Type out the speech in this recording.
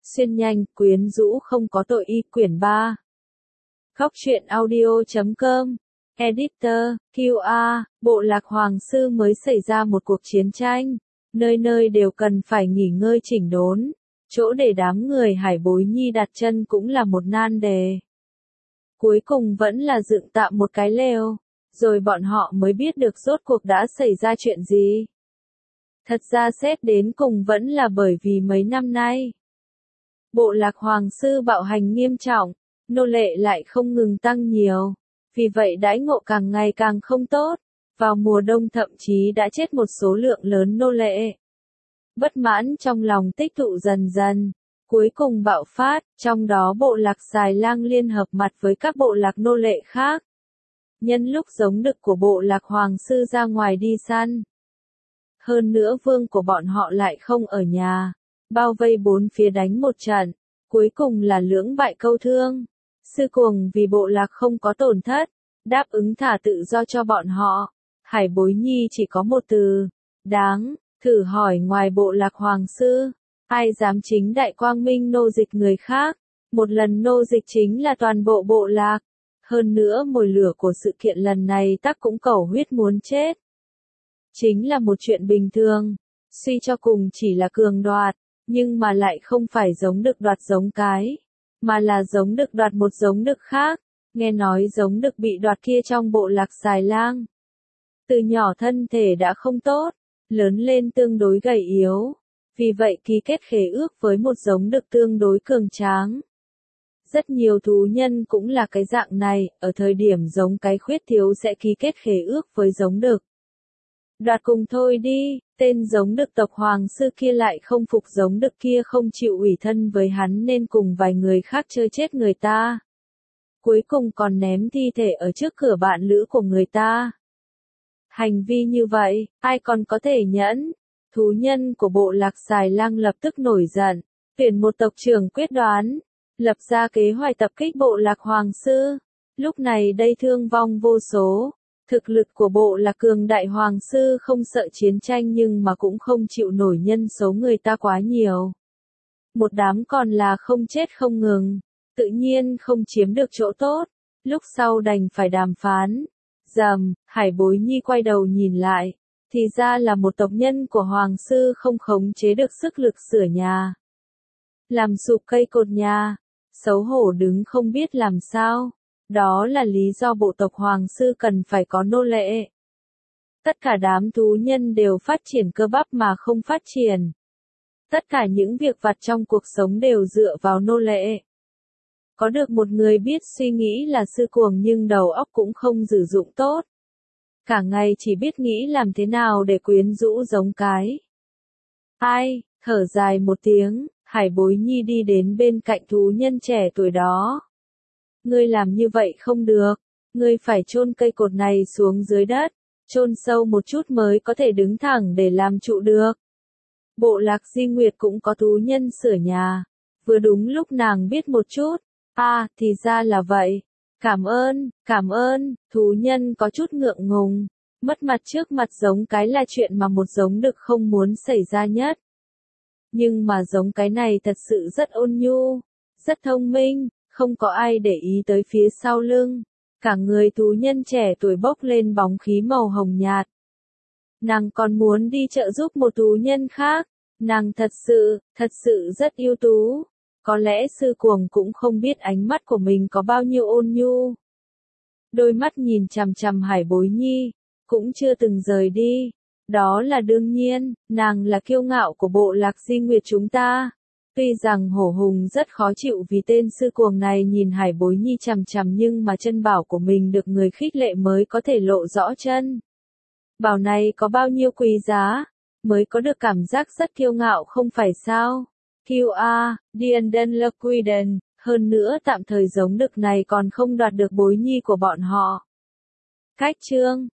xuyên nhanh, quyến rũ không có tội y quyển 3. Khóc chuyện audio.com. Editor, QR, bộ lạc Hoàng Sư mới xảy ra một cuộc chiến tranh. Nơi nơi đều cần phải nghỉ ngơi chỉnh đốn. Chỗ để đám người Hải Bối Nhi đặt chân cũng là một nan đề. Cuối cùng vẫn là dựng tạm một cái lều. Rồi bọn họ mới biết được rốt cuộc đã xảy ra chuyện gì. Thật ra xét đến cùng vẫn là bởi vì mấy năm nay. Bộ lạc Hoàng Sư bạo hành nghiêm trọng, nô lệ lại không ngừng tăng nhiều. Vì vậy đãi ngộ càng ngày càng không tốt. Vào mùa đông thậm chí đã chết một số lượng lớn nô lệ. Bất mãn trong lòng tích tụ dần dần. Cuối cùng bạo phát, trong đó bộ lạc Xài Lang liên hợp mặt với các bộ lạc nô lệ khác. Nhân lúc giống đực của bộ lạc Hoàng Sư ra ngoài đi săn. Hơn nữa vương của bọn họ lại không ở nhà. Bao vây bốn phía đánh một trận. Cuối cùng là lưỡng bại câu thương. Sư Cuồng vì bộ lạc không có tổn thất. Đáp ứng thả tự do cho bọn họ. Hải Bối Nhi chỉ có một từ. Đáng. Thử hỏi ngoài bộ lạc Hoàng Sư. Ai dám chính đại quang minh nô dịch người khác. Một lần nô dịch chính là toàn bộ bộ lạc. Hơn nữa mồi lửa của sự kiện lần này tắc cũng cầu huyết muốn chết. Chính là một chuyện bình thường. Suy cho cùng chỉ là cường đoạt. Nhưng mà lại không phải giống đực đoạt giống cái. Mà là giống đực đoạt một giống đực khác. Nghe nói giống đực bị đoạt kia trong bộ lạc Xài Lang. Từ nhỏ thân thể đã không tốt. Lớn lên tương đối gầy yếu. Vì vậy ký kết khế ước với một giống đực tương đối cường tráng. Rất nhiều thú nhân cũng là cái dạng này, ở thời điểm giống cái khuyết thiếu sẽ ký kết khế ước với giống đực. Đoạt cùng thôi đi, tên giống đực tộc Hoàng Sư kia lại không phục giống đực kia không chịu ủy thân với hắn nên cùng vài người khác chơi chết người ta. Cuối cùng còn ném thi thể ở trước cửa bạn lữ của người ta. Hành vi như vậy, ai còn có thể nhẫn? Thú nhân của bộ lạc Xài Lang lập tức nổi giận, tuyển một tộc trưởng quyết đoán, lập ra kế hoạch tập kích bộ lạc Hoàng Sư. Lúc này đây thương vong vô số. Thực lực của bộ lạc cường đại Hoàng Sư không sợ chiến tranh nhưng mà cũng không chịu nổi nhân số người ta quá nhiều. Một đám còn là không chết không ngừng, tự nhiên không chiếm được chỗ tốt, lúc sau đành phải đàm phán. Rầm, Hải Bối Nhi quay đầu nhìn lại, thì ra là một tộc nhân của Hoàng Sư không khống chế được sức lực sửa nhà. Làm sụp cây cột nhà, xấu hổ đứng không biết làm sao. Đó là lý do bộ tộc Hoàng Sư cần phải có nô lệ. Tất cả đám thú nhân đều phát triển cơ bắp mà không phát triển. Tất cả những việc vặt trong cuộc sống đều dựa vào nô lệ. Có được một người biết suy nghĩ là Sư Cuồng nhưng đầu óc cũng không sử dụng tốt. Cả ngày chỉ biết nghĩ làm thế nào để quyến rũ giống cái. Ai, thở dài một tiếng, Hải Bối Nhi đi đến bên cạnh thú nhân trẻ tuổi đó. Ngươi làm như vậy không được, ngươi phải chôn cây cột này xuống dưới đất, chôn sâu một chút mới có thể đứng thẳng để làm trụ được. Bộ lạc Di Nguyệt cũng có thú nhân sửa nhà, vừa đúng lúc nàng biết một chút, thì ra là vậy, cảm ơn, thú nhân có chút ngượng ngùng, mất mặt trước mặt giống cái là chuyện mà một giống đực không muốn xảy ra nhất. Nhưng mà giống cái này thật sự rất ôn nhu, rất thông minh. Không có ai để ý tới phía sau lưng. Cả người thú nhân trẻ tuổi bốc lên bóng khí màu hồng nhạt. Nàng còn muốn đi trợ giúp một thú nhân khác. Nàng thật sự rất ưu tú. Có lẽ Sư Cuồng cũng không biết ánh mắt của mình có bao nhiêu ôn nhu. Đôi mắt nhìn chằm chằm Hải Bối Nhi, cũng chưa từng rời đi. Đó là đương nhiên, nàng là kiêu ngạo của bộ lạc Di Nguyệt chúng ta. Tuy rằng Hổ Hùng rất khó chịu vì tên Sư Cuồng này nhìn Hải Bối Nhi chằm chằm nhưng mà chân bảo của mình được người khích lệ mới có thể lộ rõ chân. Bảo này có bao nhiêu quý giá, mới có được cảm giác rất kiêu ngạo không phải sao? QR, Dienden Lequiden, hơn nữa tạm thời giống đực này còn không đoạt được Bối Nhi của bọn họ. Cách chương